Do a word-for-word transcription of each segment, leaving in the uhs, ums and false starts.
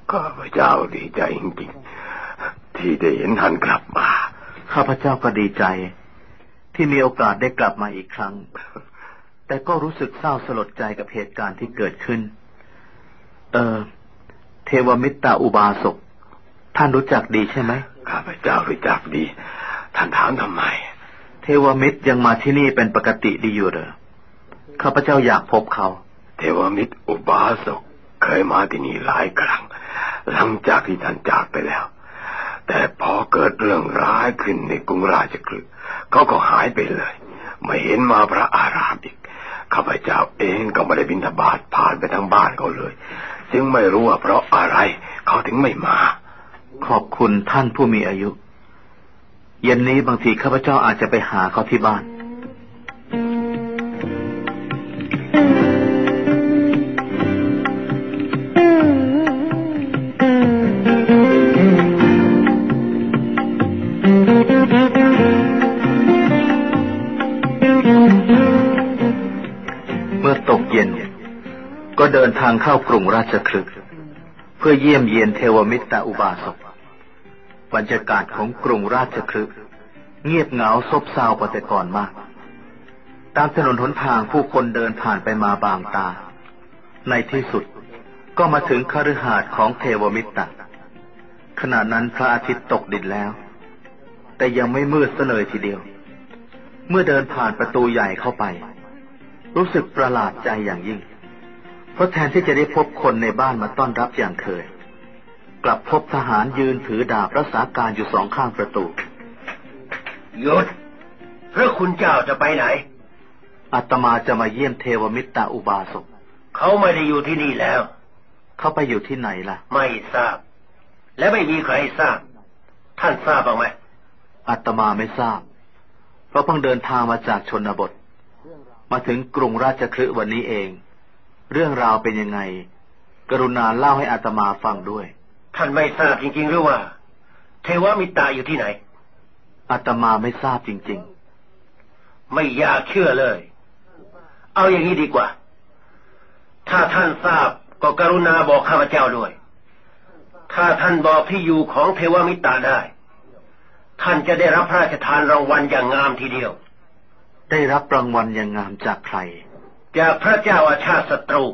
ข้าพเจ้าดีใจจริงๆที่ได้เห็นท่านกลับมาข้าพเจ้าก็ดีใจที่มีโอกาสได้กลับมาอีกครั้งแต่ก็รู้สึกเศร้าสลดใจกับเหตุการณ์ที่เกิดขึ้นเออเทวมิตรอุบาสกท่านรู้จักดีใช่ไหมข้าพเจ้ารู้จักดีท่านถามทำไมเทวมิตรยังมาที่นี่เป็นปกติดีอยู่เหรอข้าพเจ้าอยากพบเขาเทวมิตรอุบาสกเคยมาที่นี่หลายครั้งหลังจากที่ท่านจากไปแล้วแต่พอเกิดเรื่องร้ายขึ้นในกรุงราชคฤห์เขาก็หายไปเลยไม่เห็นมาพระอารามอีกข้าพเจ้าเองก็ไม่ได้บิณฑบาตผ่านไปทางบ้านเขาเลยจึงไม่รู้ว่าเพราะอะไรเขาถึงไม่มาขอบคุณท่านผู้มีอายุเย็นนี้บางทีข้าพเจ้าอาจจะไปหาเขาที่บ้านเมื่อตกเย็นก็เดินทางเข้ากรุงราชคฤห์เพื่อเยี่ยมเยียนเทวมิตรอุบาสกบรรยากาศของกรุงราชคฤห์เงียบเหงาซบเซากว่าแต่ก่อนมากตามถนนหนทางผู้คนเดินผ่านไปมาบางตาในที่สุดก็มาถึงคฤหาสน์ของเทวมิตรขณะนั้นพระอาทิตย์ตกดินแล้วแต่ยังไม่มืดซะเลยทีเดียวเมื่อเดินผ่านประตูใหญ่เข้าไปรู้สึกประหลาดใจอย่างยิ่งเพราะแทนที่จะได้พบคนในบ้านมาต้อนรับอย่างเคยกลับพบทหารยืนถือดาบรักษาการอยู่สองข้างประตูหยุดพระคุณเจ้าจะไปไหนอาตมาจะมาเยี่ยมเทวมิตรอุบาสกเขาไม่ได้อยู่ที่นี่แล้วเขาไปอยู่ที่ไหนล่ะไม่ทราบและไม่มีใครทราบท่านทราบบ้างไหมอาตมาไม่ทราบเพราะเพิ่งเดินทางมาจากชนบทมาถึงกรุงราชคฤห์วันนี้เองเรื่องราวเป็นยังไงกรุณาเล่าให้อาตมาฟังด้วยท่านไม่ทราบจริงๆหรือว่าเทวมิตรอยู่ที่ไหนอาตมาไม่ทราบจริงๆไม่อยากเชื่อเลยเอาอย่างนี้ดีกว่าถ้าท่านทราบก็กรุณาบอกข้าพเจ้าด้วยถ้าท่านบอกที่อยู่ของเทวมิตรได้ท่านจะได้รับพระราชทานรางวัลอย่างงามทีเดียวได้รับรางวัลอย่างงามจากใครจากพระเจ้าอาชาติศัตรู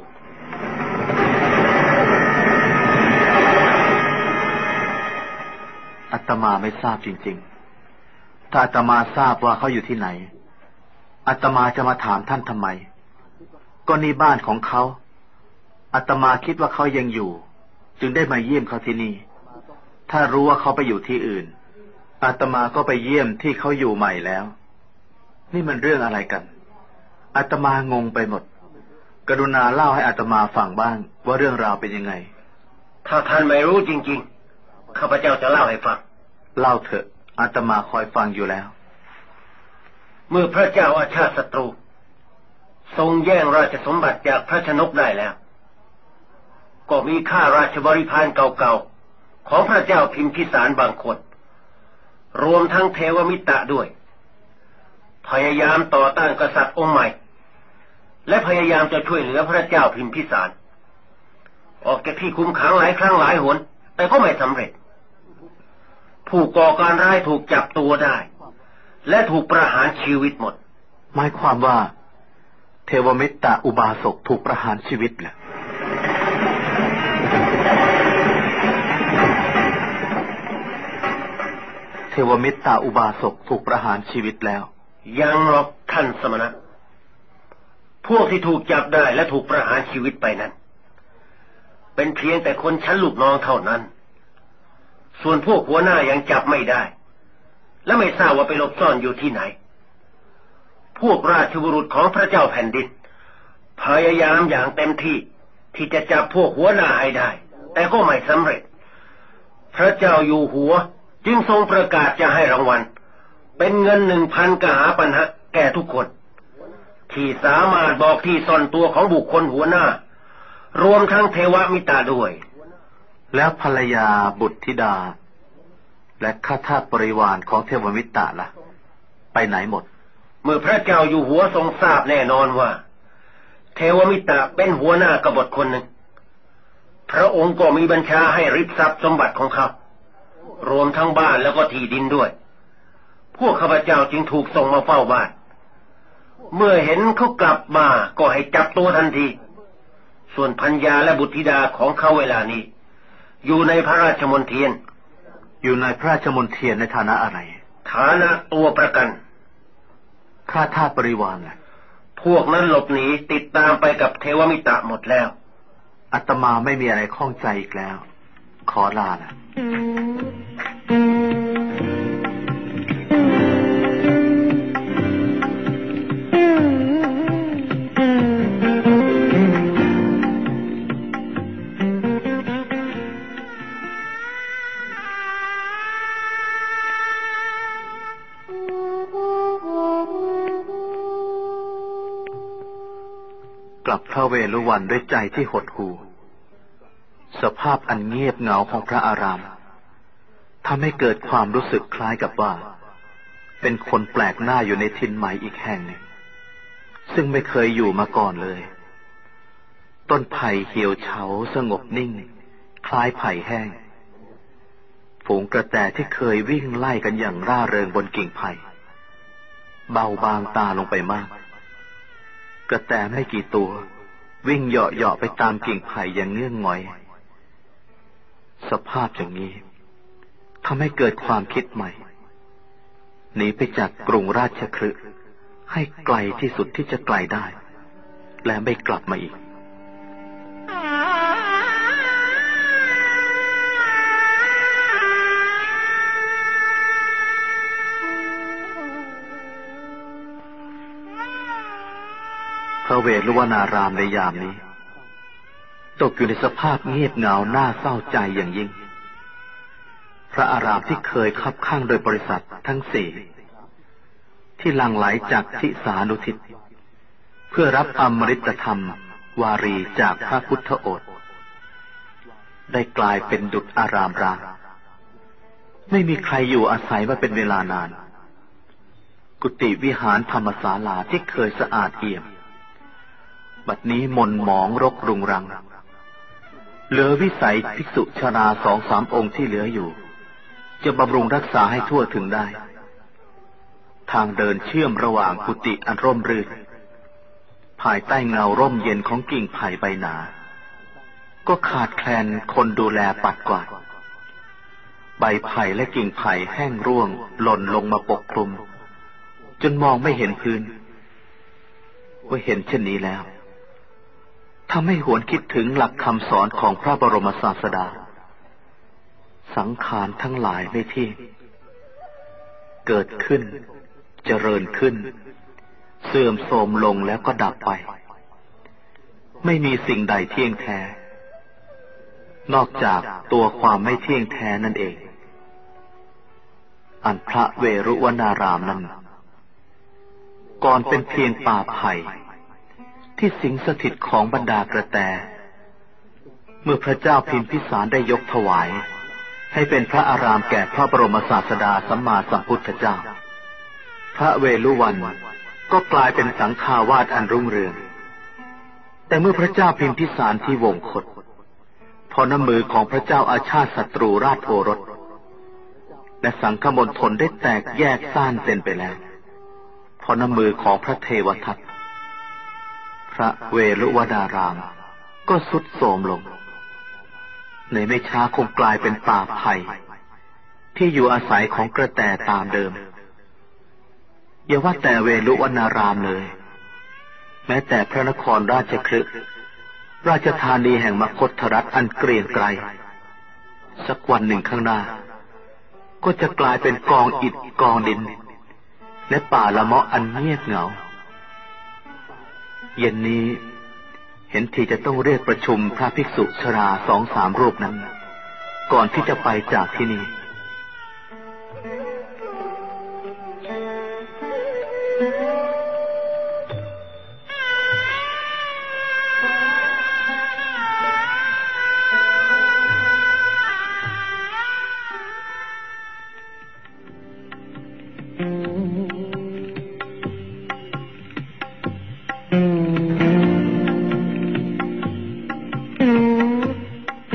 อาตมาไม่ทราบจริงๆถ้าอาตมาทราบว่าเขาอยู่ที่ไหนอาตมาจะมาถามท่านทำไมก็นี่บ้านของเขาอาตมาคิดว่าเขายังอยู่จึงได้มาเยี่ยมเขาที่นี่ถ้ารู้ว่าเขาไปอยู่ที่อื่นอาตมาก็ไปเยี่ยมที่เขาอยู่ใหม่แล้วนี่มันเรื่องอะไรกันอาตมางงไปหมดกรุณาเล่าให้อาตมาฟังบ้างว่าเรื่องราวเป็นยังไงถ้าท่านไม่รู้จริงๆข้าพเจ้าจะเล่าให้ฟังเล่าเถอะอาตมาคอยฟังอยู่แล้วเมื่อพระเจ้าอาชาติศัตรูทรงแย่งราชสมบัติจากพระชนกได้แล้วก็มีข้าราชบริพารเก่าๆของพระเจ้าพิมพิสารบางคนรวมทั้งเทวมิตรด้วยพยายามต่อต้านกษัตริย์องค์ใหม่และพยายามจะช่วยเหลือพระเจ้าพิมพิสารออกจากที่คุมขังหลายครั้งหลายหนแต่ก็ไม่สำเร็จผู้ก่อการร้ายถูกจับตัวได้และถูกประหารชีวิตหมดหมายความว่าเทวมิตรอุบาสกถูกประหารชีวิตเหรอเทวมิตรอุบาสกถูกประหารชีวิตแล้วยังหรอกท่านสมณะพวกที่ถูกจับได้และถูกประหารชีวิตไปนั้นเป็นเพียงแต่คนชั้นลูกน้องเท่านั้นส่วนพวกหัวหน้ายังจับไม่ได้และไม่ทราบว่าไปหลบซ่อนอยู่ที่ไหนพวกราชบุรุษของพระเจ้าแผ่นดินพยายามอย่างเต็มที่ที่จะจับพวกหัวหน้าให้ได้แต่ก็ไม่สำเร็จพระเจ้าอยู่หัวจึงทรงประกาศจะให้รางวัลเป็นเงินหนึ่งพันกหาปณะแก่ทุกคนที่สามารถบอกที่ซ่อนตัวของบุคคลหัวหน้ารวมทั้งเทวมิตรด้วยแล้วภรรยาบุตรธิดาและข้าทาสบริวารของเทวมิตรล่ะไปไหนหมดเมื่อพระเจ้าอยู่หัวทรงทราบแน่นอนว่าเทวมิตรเป็นหัวหน้ากบฏคนหนึ่งพระองค์ก็มีบัญชาให้ริบทรัพย์สมบัติของเขารวมทั้งบ้านแล้วก็ที่ดินด้วยพวกข้าพเจ้าจึงถูกส่งมาเฝ้าบ้านเมื่อเห็นเขากลับมาก็ให้จับตัวทันทีส่วนพัญญาและบุตรธิดาของเขาเวลานี้อยู่ในพระราชมณฑลอยู่ในพระราชมณฑลในฐานะอะไรฐานะตัวประกันข้าทาสบริวารน่ะพวกนั้นหลบหนีติดตามไปกับเทวมิตรหมดแล้วอาตมาไม่มีอะไรข้องใจอีกแล้วขอลานะกลับพระเวฬุวันด้วยใจที่หดหู่สภาพอันเงียบเหงาของพระอารามทำให้เกิดความรู้สึกคล้ายกับว่าเป็นคนแปลกหน้าอยู่ในถิ่นใหม่อีกแห่งหนึ่งซึ่งไม่เคยอยู่มาก่อนเลยต้นไผ่เหี่ยวเฉาสงบนิ่งคล้ายไผ่แห้งฝูงกระแตที่เคยวิ่งไล่กันอย่างร่าเริงบนกิ่งไผ่เบาบางตาลงไปมากกระแตไม่กี่ตัววิ่งเหาะๆไปตามกิ่งไผ่อย่างเงื่อนงอยสภาพอย่างนี้ทำให้เกิดความคิดใหม่หนีไปจากกรุงราชคฤห์ให้ไกลที่สุดที่จะไกลได้และไม่กลับมาอีกพระเวฬุวนารามในยามนี้ตกอยู่ในสภาพเงียบเหงาน่าเศร้าใจอย่างยิ่งพระอารามที่เคยคับข้างโดยบริษัททั้งสี่ที่หลั่งไหลจากทิสานุทิศเพื่อรับอมฤตธรรมวารีจากพระพุทธโอษฐ์ได้กลายเป็นดุจอารามร้างไม่มีใครอยู่อาศัยมาเป็นเวลานานกุฏิวิหารธรรมศาลาที่เคยสะอาดเอี่ยมบัดนี้หม่นหมองรกรุงรังเหลือวิสัยภิกษุชราสองสามองค์ที่เหลืออยู่จะบำรุงรักษาให้ทั่วถึงได้ทางเดินเชื่อมระหว่างกุฏิอันร่มรื่นภายใต้เงาร่มเย็นของกิ่งไผ่ใบหนาก็ขาดแคลนคนดูแลปัดกวาดใบไผ่และกิ่งไผ่แห้งร่วงหล่นลงมาปกคลุมจนมองไม่เห็นพื้นว่าเห็นเช่นนี้แล้วทำให้หวนคิดถึงหลักคำสอนของพระบรมศาสดาสังขารทั้งหลายไม่เที่ยงเกิดขึ้นเจริญขึ้นเสื่อมโทรมลงแล้วก็ดับไปไม่มีสิ่งใดเที่ยงแท้นอกจากตัวความไม่เที่ยงแท้นั่นเองอันพระเวรุวนารามนั้นก่อนเป็นเพียงป่าไผ่ที่สิงสถิตของบรรดากระแตเมื่อพระเจ้าพิมพิสารได้ยกถวายให้เป็นพระอารามแก่พระบรมศาสดาสัมมาสัมพุทธเจ้าพระเวฬุวันก็กลายเป็นสังฆาวาสอันรุ่งเรืองแต่เมื่อพระเจ้าพิมพิสารที่วงคตพอน้ำมือของพระเจ้าอาชาติศัตรูราชโอรสและสังฆมณฑลได้แตกแยกซ่านเส้นไปแล้วพอน้ำมือของพระเทวทัตพระเวฬุวนารามก็ทรุดโทรมลงในไม่ช้าคงกลายเป็นป่าไผ่ที่อยู่อาศัยของกระแตตามเดิมอย่าว่าแต่เวฬุวนารามเลยแม้แต่พระนครราชคฤห์ราชธานีแห่งมคธรัฐอันเกรียงไกรสักวันหนึ่งข้างหน้าก็จะกลายเป็นกองอิฐกองดินและป่าละเมาะอันเงียบเหงาเย็นนี้เห็นทีจะต้องเรียกประชุมพระภิกษุชราสองสามรูปนั้นก่อนที่จะไปจากที่นี่พ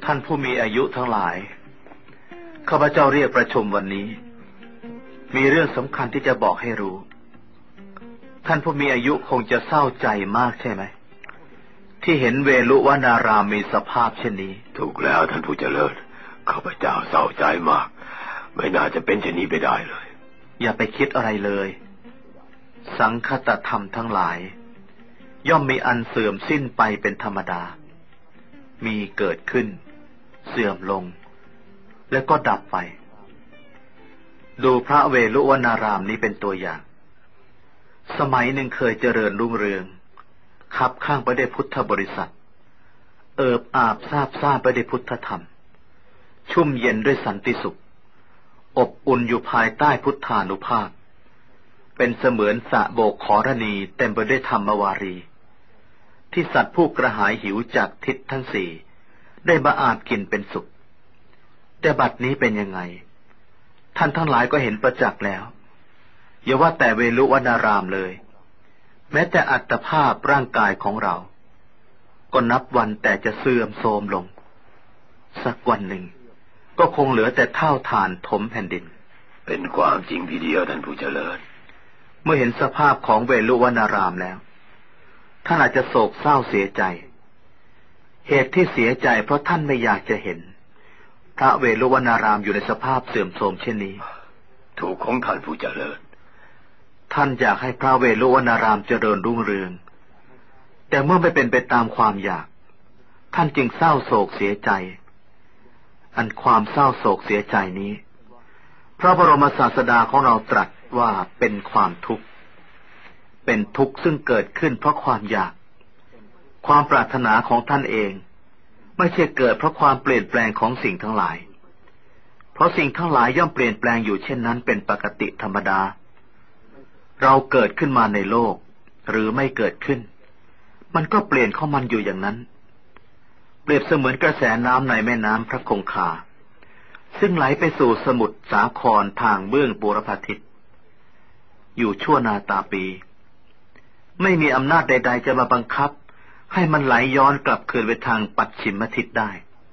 ท่านผู้มีอายุทั้งหลายข้าพเจ้าเรียกประชุมวันนี้มีเรื่องสำคัญที่จะบอกให้รู้ท่านผู้มีอายุคงจะเศร้าใจมากใช่ไหมที่เห็นเวลุวนารามมีสภาพเช่นนี้ถูกแล้วท่านผู้เจริญข้าพเจ้าเศร้าใจมากไม่น่าจะเป็นเช่นนี้ไปได้เลยอย่าไปคิดอะไรเลยสังคตธรรมทั้งหลายย่อมมีอันเสื่อมสิ้นไปเป็นธรรมดามีเกิดขึ้นเสื่อมลงแล้วก็ดับไปดูพระเวลุวนารามนี้เป็นตัวอย่างสมัยหนึ่งเคยเจริญรุ่งเรืองขับข้างไปด้วยพุทธบริษัทเอิบอาบซาบซ่าไปด้วยพุทธธรรมชุ่มเย็นด้วยสันติสุขอบอุ่นอยู่ภายใต้พุทธานุภาพเป็นเสมือนสระโบกขรณีเต็มไปด้วยธรรมวารีที่สัตว์ผู้กระหายหิวจากทิศทั้งสี่ได้มาอาบกินเป็นสุขแต่บัดนี้เป็นยังไงท่านทั้งหลายก็เห็นประจักษ์แล้วอย่าว่าแต่เวลุวนารามเลยแม้แต่อัตภาพร่างกายของเราก็นับวันแต่จะเสื่อมโทรมลงสักวันหนึ่งก็คงเหลือแต่เท่าฐานถมแผ่นดินเป็นความจริงทีเดียวท่านผู้เจริญเมื่อเห็นสภาพของเวลุวนารามแล้วท่านอาจจะโศกเศร้าเสียใจเหตุที่เสียใจเพราะท่านไม่อยากจะเห็นพระเวลุวนารามอยู่ในสภาพเสื่อมโทรมเช่นนี้ถูกของท่านผู้เจริญท่านอยากให้พระเวลุวนารามเจริญรุ่งเรืองแต่เมื่อไม่เป็นไปตามความอยากท่านจึงเศร้าโศกเสียใจอันความเศร้าโศกเสียใจนี้พระบรมศาสดาของเราตรัสว่าเป็นความทุกข์เป็นทุกข์ซึ่งเกิดขึ้นเพราะความอยากความปรารถนาของท่านเองไม่ใช่เกิดเพราะความเปลี่ยนแปลงของสิ่งทั้งหลายเพราะสิ่งทั้งหลายย่อมเปลี่ยนแปลงอยู่เช่นนั้นเป็นปกติธรรมดาเราเกิดขึ้นมาในโลกหรือไม่เกิดขึ้นมันก็เปลี่ยนของมันอยู่อย่างนั้นเปรียบเสมือนกระแสน้ำในแม่น้ำพระคงคาซึ่งไหลไปสู่สมุทรสาครทางเบื้องบูรพาทิศอยู่ชั่วนาตาปีไม่มีอำนาจใดๆจะมาบังคับให้มันไหลย้อนกลับคืนไปทางปัจฉิมทิศได้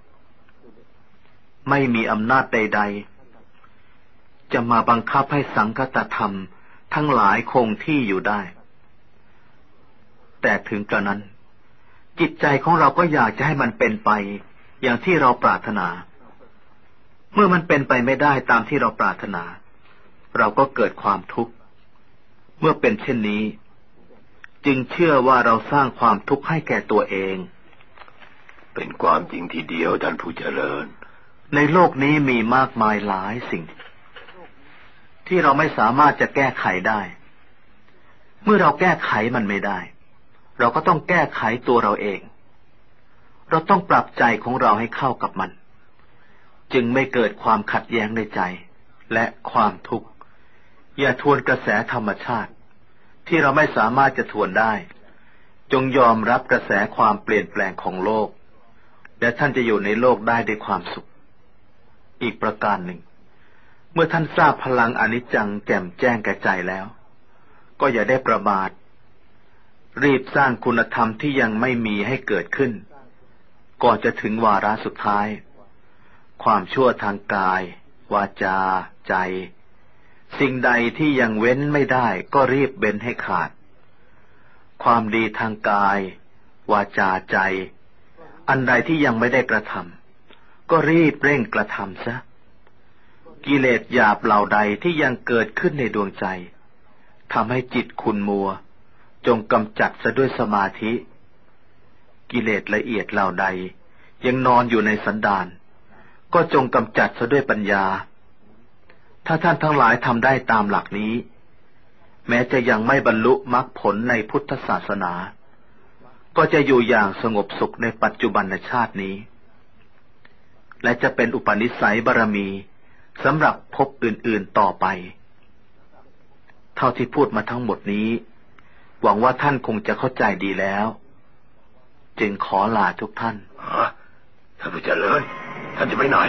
ไม่มีอำนาจใดๆจะมาบังคับให้สังคตธรรมทั้งหลายคงที่อยู่ได้แต่ถึงกระนั้นจิตใจของเราก็อยากจะให้มันเป็นไปอย่างที่เราปรารถนาเมื่อมันเป็นไปไม่ได้ตามที่เราปรารถนาเราก็เกิดความทุกข์เมื่อเป็นเช่นนี้จึงเชื่อว่าเราสร้างความทุกข์ให้แก่ตัวเองเป็นความจริงทีเดียวท่านผู้เจริญในโลกนี้มีมากมายหลายสิ่งที่เราไม่สามารถจะแก้ไขได้เมื่อเราแก้ไขมันไม่ได้เราก็ต้องแก้ไขตัวเราเองเราต้องปรับใจของเราให้เข้ากับมันจึงไม่เกิดความขัดแย้งในใจและความทุกข์อย่าทวนกระแสธรรมชาติที่เราไม่สามารถจะทวนได้จงยอมรับกระแสความเปลี่ยนแปลงของโลกและท่านจะอยู่ในโลกได้ด้วยความสุขอีกประการหนึ่งเมื่อท่านทราบพลังอนิจจังแจ่มแจ้งแก่ใจแล้วก็อย่าได้ประมาทรีบสร้างคุณธรรมที่ยังไม่มีให้เกิดขึ้นก่อนจะถึงวาระสุดท้ายความชั่วทางกายวาจาใจสิ่งใดที่ยังเว้นไม่ได้ก็รีบเว้นให้ขาดความดีทางกายวาจาใจอันใดที่ยังไม่ได้กระทำก็รีบเร่งกระทำซะกิเลสหยาบเหล่าใดที่ยังเกิดขึ้นในดวงใจทำให้จิตขุ่นมัวจงกำจัดซะด้วยสมาธิกิเลสละเอียดเหล่าใดยังนอนอยู่ในสันดานก็จงกำจัดซะด้วยปัญญาถ้าท่านทั้งหลายทำได้ตามหลักนี้แม้จะยังไม่บรรลุมรรคผลในพุทธศาสนาก็จะอยู่อย่างสงบสุขในปัจจุบันชาตินี้และจะเป็นอุปนิสัยบารมีสำหรับภพอื่นๆต่อไปเท่าที่พูดมาทั้งหมดนี้หวังว่าท่านคงจะเข้าใจดีแล้วจึงขอลาทุกท่านท่านผู้เจริญท่านจะไปไหน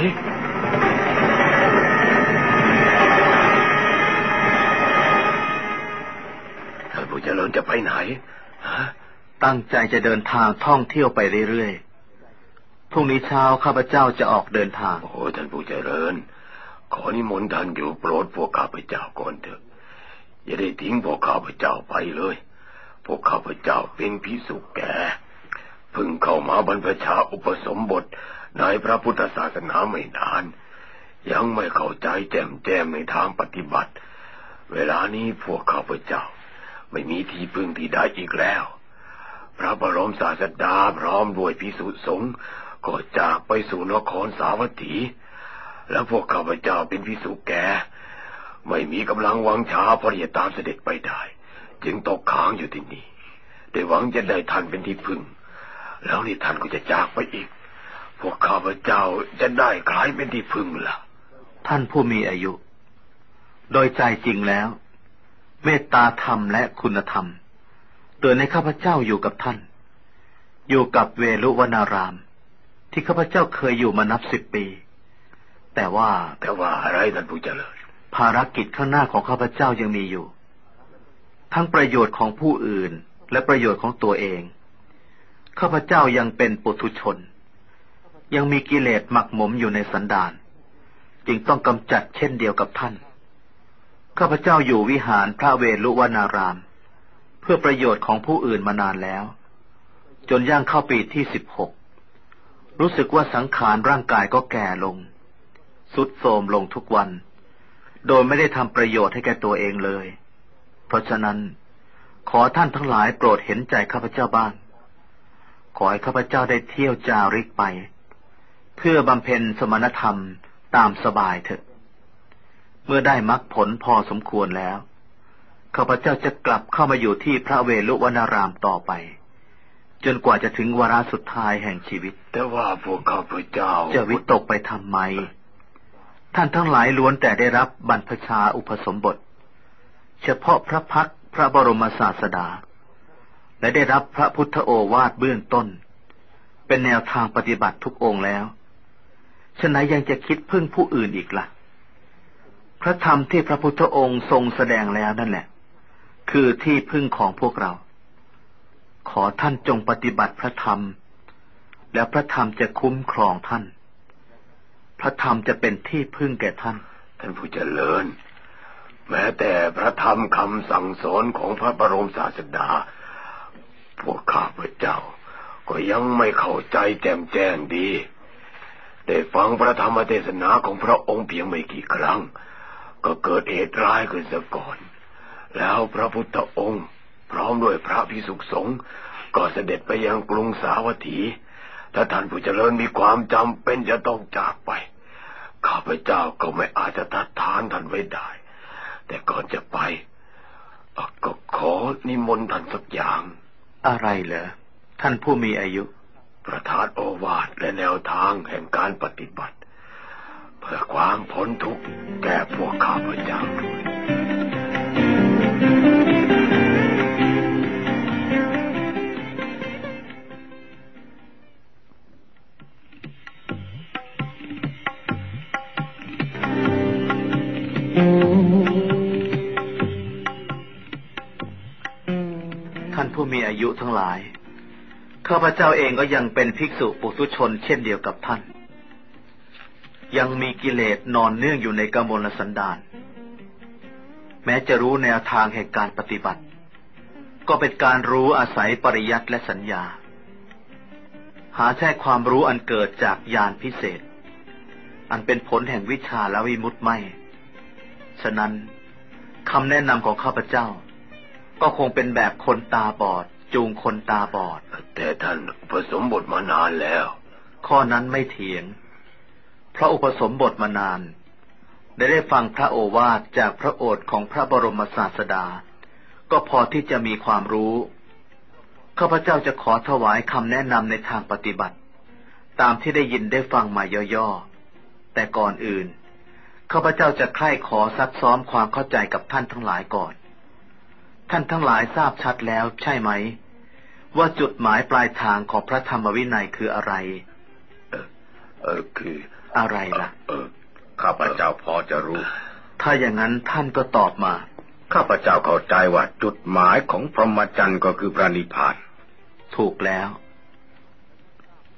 ท่านผู้เจริญจะไปไหนตั้งใจจะเดินทางท่องเที่ยวไปเรื่อยๆพรุ่งนี้เช้าข้าพเจ้าจะออกเดินทางโอ้ท่านผู้เจริญขอนิมนต์ท่านอยู่โปรดพวกข้าพเจ้าก่อนเถอะอย่าได้ทิ้งพวกข้าพเจ้าไปเลยพวกข้าพเจ้าเป็นภิกษุแก่เพิ่งเข้ามาบรรพชาอุปสมบทในพระพุทธศาสนาไม่นานยังไม่เข้าใจแจ่มแจ้งในทางปฏิบัติเวลานี้พวกข้าพเจ้าไม่มีที่พึ่งที่ใดอีกแล้วพระบรมศาสดาพร้อมด้วยภิกษุสงฆ์ก็จากไปสู่นครสาวัตถีและพวกข้าพเจ้าเป็นภิกษุแก่ไม่มีกำลังวังชาพอที่จะตามเสด็จไปได้จึงตกค้างอยู่ที่นี่โดยหวังจะได้ท่านเป็นที่พึ่งแล้วนี่ท่านก็จะจากไปอีกพวกข้าพเจ้าจะได้ใครเป็นที่พึ่งล่ะท่านผู้มีอายุโดยใจจริงแล้วเมตตาธรรมและคุณธรรมเตือนให้ข้าพเจ้าอยู่กับท่านอยู่กับเวรุวนารามที่ข้าพเจ้าเคยอยู่มานับสิบปีแต่ว่าแต่ว่าอะไรท่านผู้เจริญภารกิจข้างหน้าของข้าพเจ้ายังมีอยู่ทั้งประโยชน์ของผู้อื่นและประโยชน์ของตัวเองข้าพเจ้ายังเป็นปุถุชนยังมีกิเลสหมักหมมอยู่ในสันดานจึงต้องกำจัดเช่นเดียวกับท่านข้าพเจ้าอยู่วิหารพระเวรุวนารามเพื่อประโยชน์ของผู้อื่นมานานแล้วจนย่างเข้าปีที่สิบหกรู้สึกว่าสังขารร่างกายก็แก่ลงทรุดโทรมลงทุกวันโดยไม่ได้ทำประโยชน์ให้แก่ตัวเองเลยเพราะฉะนั้นขอท่านทั้งหลายโปรดเห็นใจข้าพเจ้าบ้างขอให้ข้าพเจ้าได้เที่ยวจาริกไปเพื่อบำเพ็ญสมณธรรมตามสบายเถอะเมื่อได้มรรคผลพอสมควรแล้วข้าพเจ้าจะกลับเข้ามาอยู่ที่พระเวรุวนารามต่อไปจนกว่าจะถึงวาระสุดท้ายแห่งชีวิตแต่ว่าพวกข้าพเจ้าจะวิตกไปทำไมท่านทั้งหลายล้วนแต่ได้รับบรรพชาอุปสมบทเฉพาะพระพักตร์พระบรมศาสดาและได้รับพระพุทธโอวาทเบื้องต้นเป็นแนวทางปฏิบัติทุกองค์แล้วฉะนั้นยังจะคิดพึ่งผู้อื่นอีกล่ะพระธรรมที่พระพุทธองค์ทรงแสดงแล้วนั่นแหละคือที่พึ่งของพวกเราขอท่านจงปฏิบัติพระธรรมแล้วพระธรรมจะคุ้มครองท่านพระธรรมจะเป็นที่พึ่งแก่ท่านท่านผู้เจริญแม้แต่พระธรรมคำสั่งสอนของพระบรมศาสดาพวกข้าพเจ้าก็ยังไม่เข้าใจแจ่มแจ้งดีได้ฟังพระธรรมเทศนาของพระองค์เพียงไม่กี่ครั้งก็เกิดเหตุร้ายขึ้นซะก่อนแล้วพระพุทธองค์พร้อมด้วยพระภิกษุสงฆ์ก็เสด็จไปยังกรุงสาวัตถีถ้าท่านผู้เจริญมีความจำเป็นจะต้องจากไปข้าพเจ้าก็ไม่อาจจะทัดทานท่านไว้ได้แต่ก่อนจะไปก็ขอนิมนต์ท่านสักอย่างอะไรเหรอท่านผู้มีอายุประทานโอวาทและแนวทางแห่งการปฏิบัติเพื่อความพ้นทุกข์แก่พวกข้าพเจ้าท่านผู้มีอายุทั้งหลายข้าพเจ้าเองก็ยังเป็นภิกษุปุถุชนเช่นเดียวกับท่านยังมีกิเลสนอนเนื่องอยู่ในกมลสันดานแม้จะรู้แนวทางแห่งการปฏิบัติก็เป็นการรู้อาศัยปริยัติและสัญญาหาใช่ความรู้อันเกิดจากญาณพิเศษอันเป็นผลแห่งวิชาและวิมุตติไม่ฉะนั้นคำแนะนำของข้าพเจ้าก็คงเป็นแบบคนตาบอดจูงคนตาบอดแต่ท่านอุปสมบทมานานแล้วข้อนั้นไม่เถียงเพราะอุปสมบทมานานได้ได้ฟังพระโอวาทจากพระโอษฐ์ของพระบรมศาสดาก็พอที่จะมีความรู้ข้าพเจ้าจะขอถวายคำแนะนำในทางปฏิบัติตามที่ได้ยินได้ฟังมาย่อๆแต่ก่อนอื่นข้าพเจ้าจะใคร่ขอซักซ้อมความเข้าใจกับท่านทั้งหลายก่อนท่านทั้งหลายทราบชัดแล้วใช่ไหมว่าจุดหมายปลายทางของพระธรรมวินัยคืออะไรเออเออคืออะไรล่ะเออข้าพเจ้าพอจะรู้ถ้าอย่างนั้นท่านก็ตอบมาข้าพเจ้าเข้าใจว่าจุดหมายของพรหมจรรย์ก็คือพระนิพพานถูกแล้ว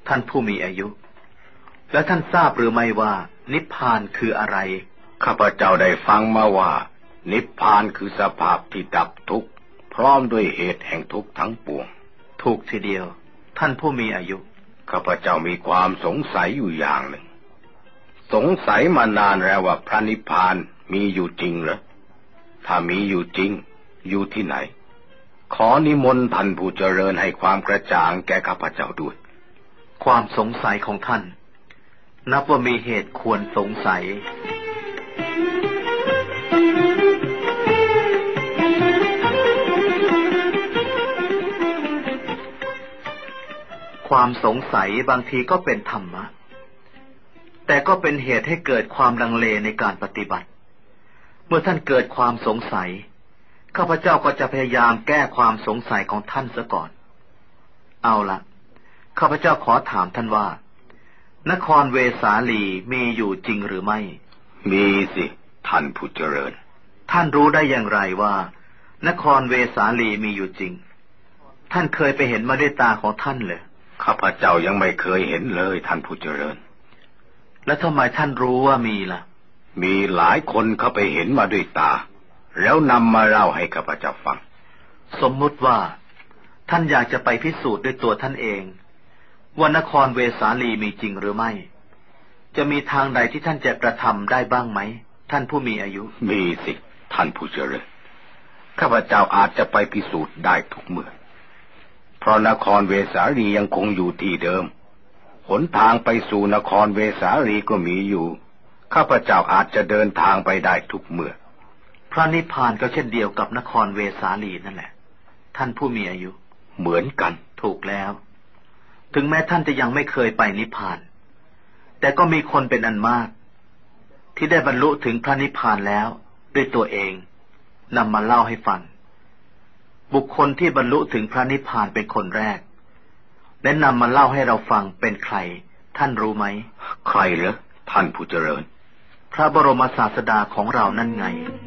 ท่านผู้มีอายุและท่านทราบหรือไม่ว่านิพพานคืออะไรข้าพเจ้าได้ฟังมาว่านิพพานคือสภาพที่ดับทุกข์พร้อมด้วยเหตุแห่งทุกข์ทั้งปวงถูกทีเดียวท่านผู้มีอายุข้าพเจ้ามีความสงสัยอยู่อย่างหนึ่งสงสัยมานานแล้วว่าพระนิพพานมีอยู่จริงเหรอถ้ามีอยู่จริงอยู่ที่ไหนขอนิมนต์ท่านผู้เจริญให้ความกระจ่างแก่ข้าพเจ้าด้วยความสงสัยของท่านนับว่ามีเหตุควรสงสัยความสงสัยบางทีก็เป็นธรรมะแต่ก็เป็นเหตุให้เกิดความลังเลในการปฏิบัติเมื่อท่านเกิดความสงสัยข้าพเจ้าก็จะพยายามแก้ความสงสัยของท่านซะก่อนเอาละข้าพเจ้าขอถามท่านว่านครเวสาลีมีอยู่จริงหรือไม่มีสิท่านผู้เจริญท่านรู้ได้อย่างไรว่านครเวสาลีมีอยู่จริงท่านเคยไปเห็นมาด้วยตาของท่านเหรอข้าพเจ้ายังไม่เคยเห็นเลยท่านผู้เจริญแล้วทำไมท่านรู้ว่ามีล่ะมีหลายคนเข้าไปเห็นมาด้วยตาแล้วนำมาเล่าให้ข้าพเจ้าฟังสมมุติว่าท่านอยากจะไปพิสูจน์ด้วยตัวท่านเองว่านครเวสาลีมีจริงหรือไม่จะมีทางใดที่ท่านจะกระทำได้บ้างไหมท่านผู้มีอายุมีสิท่านผู้เจริญข้าพเจ้าอาจจะไปพิสูจน์ได้ทุกเมื่อเพราะนครเวสาลียังคงอยู่ที่เดิมหนทางไปสู่นครเวสาลีก็มีอยู่ข้าพเจ้าอาจจะเดินทางไปได้ทุกเมื่อพระนิพพานก็เช่นเดียวกับนครเวสาลีนั่นแหละท่านผู้มีอายุเหมือนกันถูกแล้วถึงแม้ท่านจะยังไม่เคยไปนิพพานแต่ก็มีคนเป็นอันมากที่ได้บรรลุถึงพระนิพพานแล้วด้วยตัวเองนำมาเล่าให้ฟังบุคคลที่บรรลุถึงพระนิพพานเป็นคนแรกและนำมาเล่าให้เราฟังเป็นใครท่านรู้ไหมใครเหรอท่านผู้เจริญพระบรมศาสดาของเรานั่นไง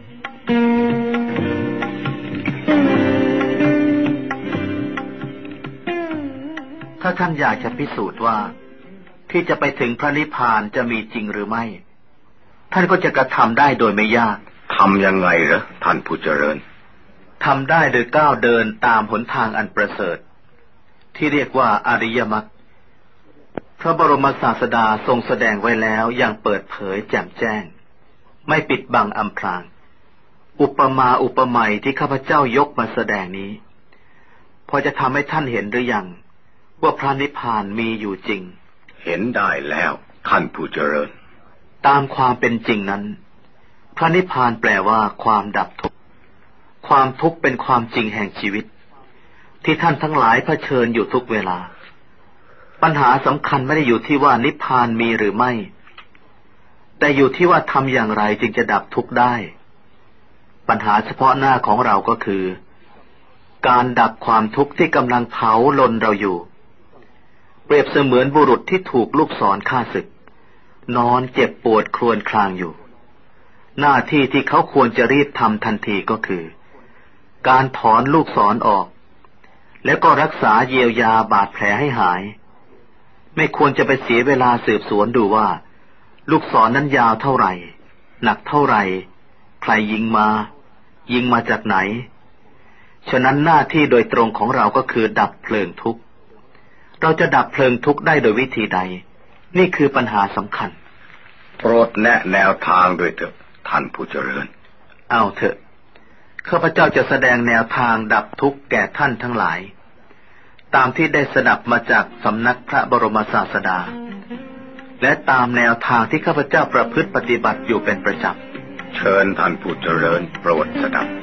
ถ้าท่านอยากจะพิสูจน์ว่าที่จะไปถึงพระนิพพานจะมีจริงหรือไม่ท่านก็จะกระทำได้โดยไม่ยากทำยังไงเหรอท่านผู้เจริญทำได้โดยก้าวเดินตามหนทางอันประเสริฐที่เรียกว่าอริยมรรคพระบรมศาสดาทรงแสดงไว้แล้วอย่างเปิดเผยแจ่มแจ้งไม่ปิดบังอำพรางอุปมาอุปไมยที่ข้าพเจ้ายกมาแสดงนี้พอจะทำให้ท่านเห็นหรือยังว่าพระนิพพานมีอยู่จริงเห็นได้แล้วท่านผู้เจริญตามความเป็นจริงนั้นพระนิพพานแปลว่าความดับทุกข์ความทุกข์เป็นความจริงแห่งชีวิตที่ท่านทั้งหลายเผชิญอยู่ทุกเวลาปัญหาสำคัญไม่ได้อยู่ที่ว่านิพพานมีหรือไม่แต่อยู่ที่ว่าทำอย่างไรจึงจะดับทุกข์ได้ปัญหาเฉพาะหน้าของเราก็คือการดับความทุกข์ที่กำลังเผาลนเราอยู่เปรียบเสมือนบุรุษที่ถูกลูกศรฆ่าศึกนอนเจ็บปวดครวญครางอยู่หน้าที่ที่เขาควรจะรีบทำทันทีก็คือการถอนลูกศรออกแล้วก็รักษาเยียวยาบาดแผลให้หายไม่ควรจะไปเสียเวลาสืบสวนดูว่าลูกศรนั้นยาวเท่าไหร่หนักเท่าไหร่ใครยิงมายิงมาจากไหนฉะนั้นหน้าที่โดยตรงของเราก็คือดับเพลิงทุกข์เราจะดับเพลิงทุกข์ได้โดยวิธีใดนี่คือปัญหาสำคัญโปรดแนะแนวทางด้วยเถิดท่านผู้เจริญเอาเถอะข้าพเจ้าจะแสดงแนวทางดับทุกข์แก่ท่านทั้งหลายตามที่ได้สดับมาจากสำนักพระบรมศาสดาและตามแนวทางที่ข้าพเจ้าประพฤติปฏิบัติอยู่เป็นประจำเชิญท่านผู้เจริญโปรดสดับ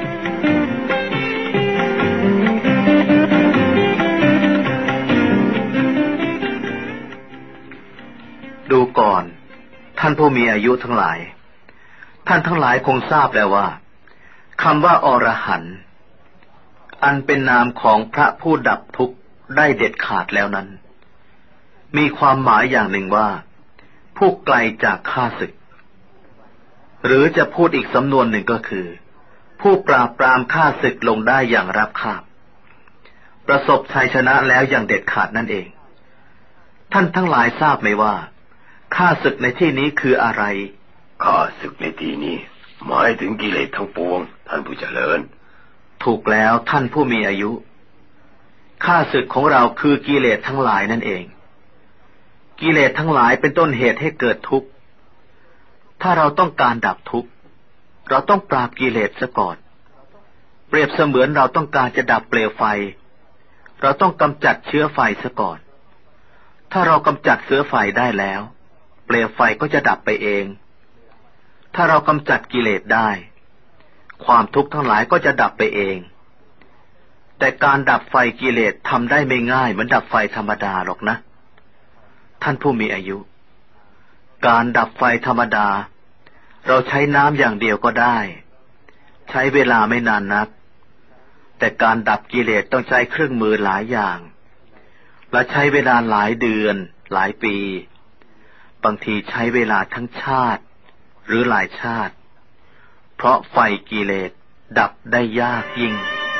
ดูก่อนท่านผู้มีอายุทั้งหลายท่านทั้งหลายคงทราบแล้วว่าคำว่าอรหันต์อันเป็นนามของพระผู้ดับทุกข์ได้เด็ดขาดแล้วนั้นมีความหมายอย่างหนึ่งว่าผู้ไกลจากข้าศึกหรือจะพูดอีกสำนวนหนึ่งก็คือผู้ปราบปรามข้าศึกลงได้อย่างราบคาบประสบชัยชนะแล้วอย่างเด็ดขาดนั่นเองท่านทั้งหลายทราบไหมว่าข้าศึกในที่นี้คืออะไรข้าศึกในที่นี้หมายถึงกิเลสทั้งปวงท่านผู้เจริญถูกแล้วท่านผู้มีอายุข้าศึกของเราคือกิเลสทั้งหลายนั่นเองกิเลสทั้งหลายเป็นต้นเหตุให้เกิดทุกข์ถ้าเราต้องการดับทุกข์เราต้องปราบกิเลสซะก่อนเปรียบเสมือนเราต้องการจะดับเปลวไฟเราต้องกำจัดเชื้อไฟซะก่อนถ้าเรากำจัดเชื้อไฟได้แล้วเปลวไฟก็จะดับไปเองถ้าเรากำจัดกิเลสได้ความทุกข์ทั้งหลายก็จะดับไปเองแต่การดับไฟกิเลสทำได้ไม่ง่ายเหมือนดับไฟธรรมดาหรอกนะท่านผู้มีอายุการดับไฟธรรมดาเราใช้น้ำอย่างเดียวก็ได้ใช้เวลาไม่นานนักแต่การดับกิเลสต้องใช้เครื่องมือหลายอย่างและใช้เวลาหลายเดือนหลายปีบางทีใช้เวลาทั้งชาติหรือหลายชาติเพราะไฟกิเลสดับได้ยากยิ่ง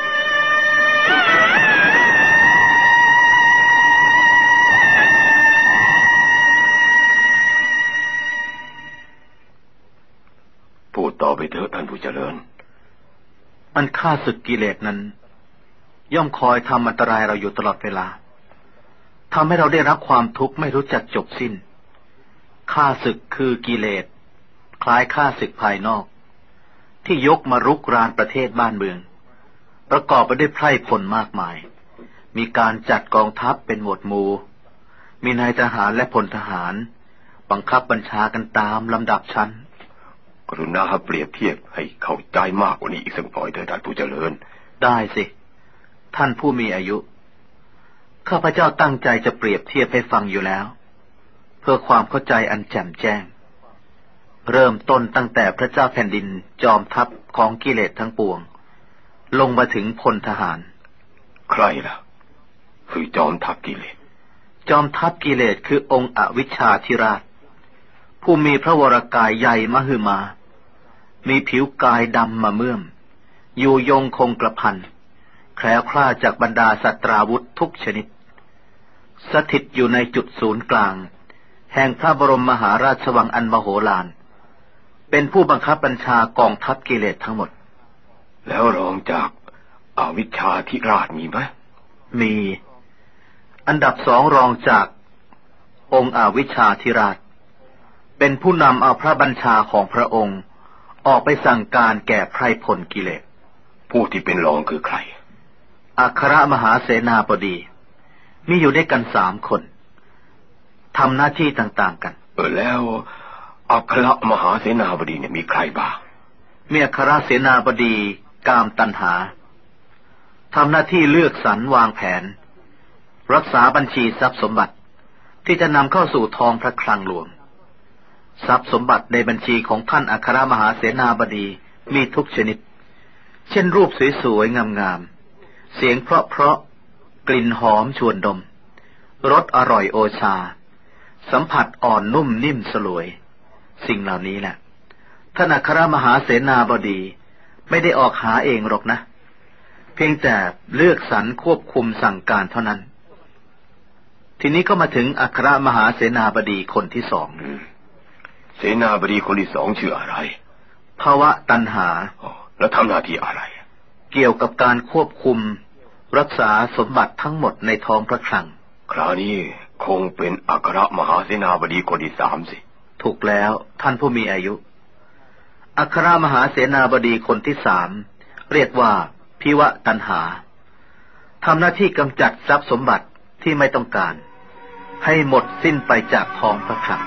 พูดต่อไปเถอะท่านผู้เจริญอันข้าศึกกิเลสนั้นย่อมคอยทำอันตรายเราอยู่ตลอดเวลาทำให้เราได้รับความทุกข์ไม่รู้จักจบสิ้นข้าศึกคือกิเลสคล้ายข้าศึกภายนอกที่ยกมารุกรานประเทศบ้านเมืองประกอบไปด้วยไพร่พลมากมายมีการจัดกองทัพเป็นหมวดหมู่มีนายทหารและพลทหารบังคับบัญชากันตามลำดับชั้นกรุณาเปรียบเทียบให้เข้าใจมากกว่านี้อีกสักหน่อยเถิดท่านผู้เจริญได้สิท่านผู้มีอายุข้าพเจ้าตั้งใจจะเปรียบเทียบให้ฟังอยู่แล้วเพื่อความเข้าใจอันแจ่มแจ้งเริ่มต้นตั้งแต่พระเจ้าแผ่นดินจอมทัพของกิเลสทั้งปวงลงมาถึงพลทหารใครล่ะคือจอมทัพกิเลสจอมทัพกิเลสคือองค์อวิชชาธิราชผู้มีพระวรกายใหญ่มหึมามีผิวกายดำมาเมื่อมอยู่ยงคงกระพันแคล้วคลาดจากบรรดาศัตราวุธทุกชนิดสถิตอยู่ในจุดศูนย์กลางแห่งพระบรมมหาราชวังอันมโหฬารเป็นผู้บังคับบัญชากองทัพกิเลสทั้งหมดแล้วรองจากอวิชชาธิราชมีไหมมีอันดับสองรองจากองค์อวิชชาธิราชเป็นผู้นำเอาพระบัญชาของพระองค์ออกไปสั่งการแก่ไพร่พลกิเลสผู้ที่เป็นรองคือใครอัครมหาเสนาบดีมีอยู่ด้วยกันสามคนทำหน้าที่ต่างๆกันเออแล้วอัครมหาเสนาบดีเนี่ยมีใครบ้างมีอัครเสนาบดีกามตัณหาทำหน้าที่เลือกสรรวางแผนรักษาบัญชีทรัพย์สมบัติที่จะนำเข้าสู่ท้องพระคลังหลวงทรัพย์สมบัติในบัญชีของท่านอัครมหาเสนาบดีมีทุกชนิดเช่นรูปสวยๆงามๆเสียงเพราะๆกลิ่นหอมชวนดมรสอร่อยโอชาสัมผัสอ่อนนุ่มนิ่มสลวยสิ่งเหล่านี้แหละท่านอัครมหาเสนาบดีไม่ได้ออกหาเองหรอกนะเพียงแต่เลือกสรรควบคุมสั่งการเท่านั้นทีนี้ก็มาถึงอัครมหาเสนาบดีคนที่สองเสนาบดีคนที่สองชื่ออะไรภวตัณหาแล้วทำหน้าที่อะไรเกี่ยวกับการควบคุมรักษาสมบัติทั้งหมดในท้องพระคลังคราวนี้คงเป็นอัครมหาเสนาบดีคนที่สามสิถูกแล้วท่านผู้มีอายุอัครมหาเสนาบดีคนที่สามเรียกว่าภิวตัณหาทำหน้าที่กำจัดทรัพย์สมบัติที่ไม่ต้องการให้หมดสิ้นไปจากท้องพระคลัง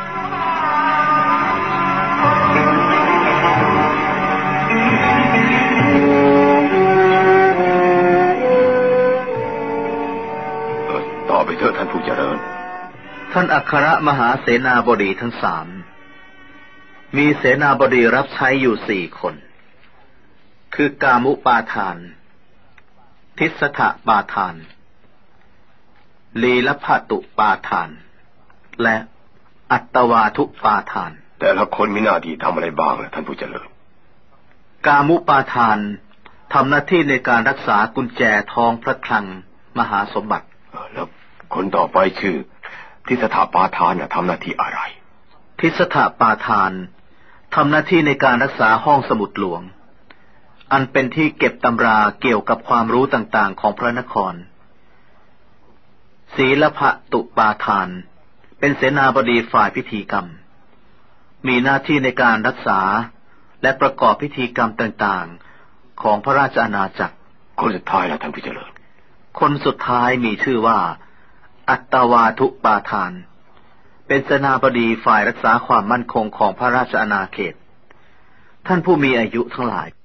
ต่อไปเถอะท่านผู้เจริญท่านอัครมหาเสนาบดีทั้งสามมีเสนาบดีรับใช้อยู่สี่คนคือกามุปาทานทิสถปาทานลีลภตุปาทานและอัตตวาทุปาทานแต่ละคนมีหน้าที่ทำอะไรบ้างล่ะท่านผู้เจริญกามุปาทานทำหน้าที่ในการรักษากุญแจทองพระคลังมหาสมบัติแล้วคนต่อไปชื่อทิสถาปาทานน่ะทำหน้าที่อะไรทิสถาปาทานทำหน้าที่ในการรักษาห้องสมุดหลวงอันเป็นที่เก็บตำราเกี่ยวกับความรู้ต่างๆของพระนครศีลพตุปาทานเป็นเสนาบดีฝ่ายพิธีกรรมมีหน้าที่ในการรักษาและประกอบพิธีกรรมต่างๆของพระราชอาณาจักรคนสุดท้ายแล้วท่านผู้เจริญคนสุดท้ายมีชื่อว่าอัตตวาทุปาทานเป็นเสนาบดีฝ่ายรักษาความมั่นคงของพระราชอาณาเขตท่านผู้มีอายุทั้งหลาย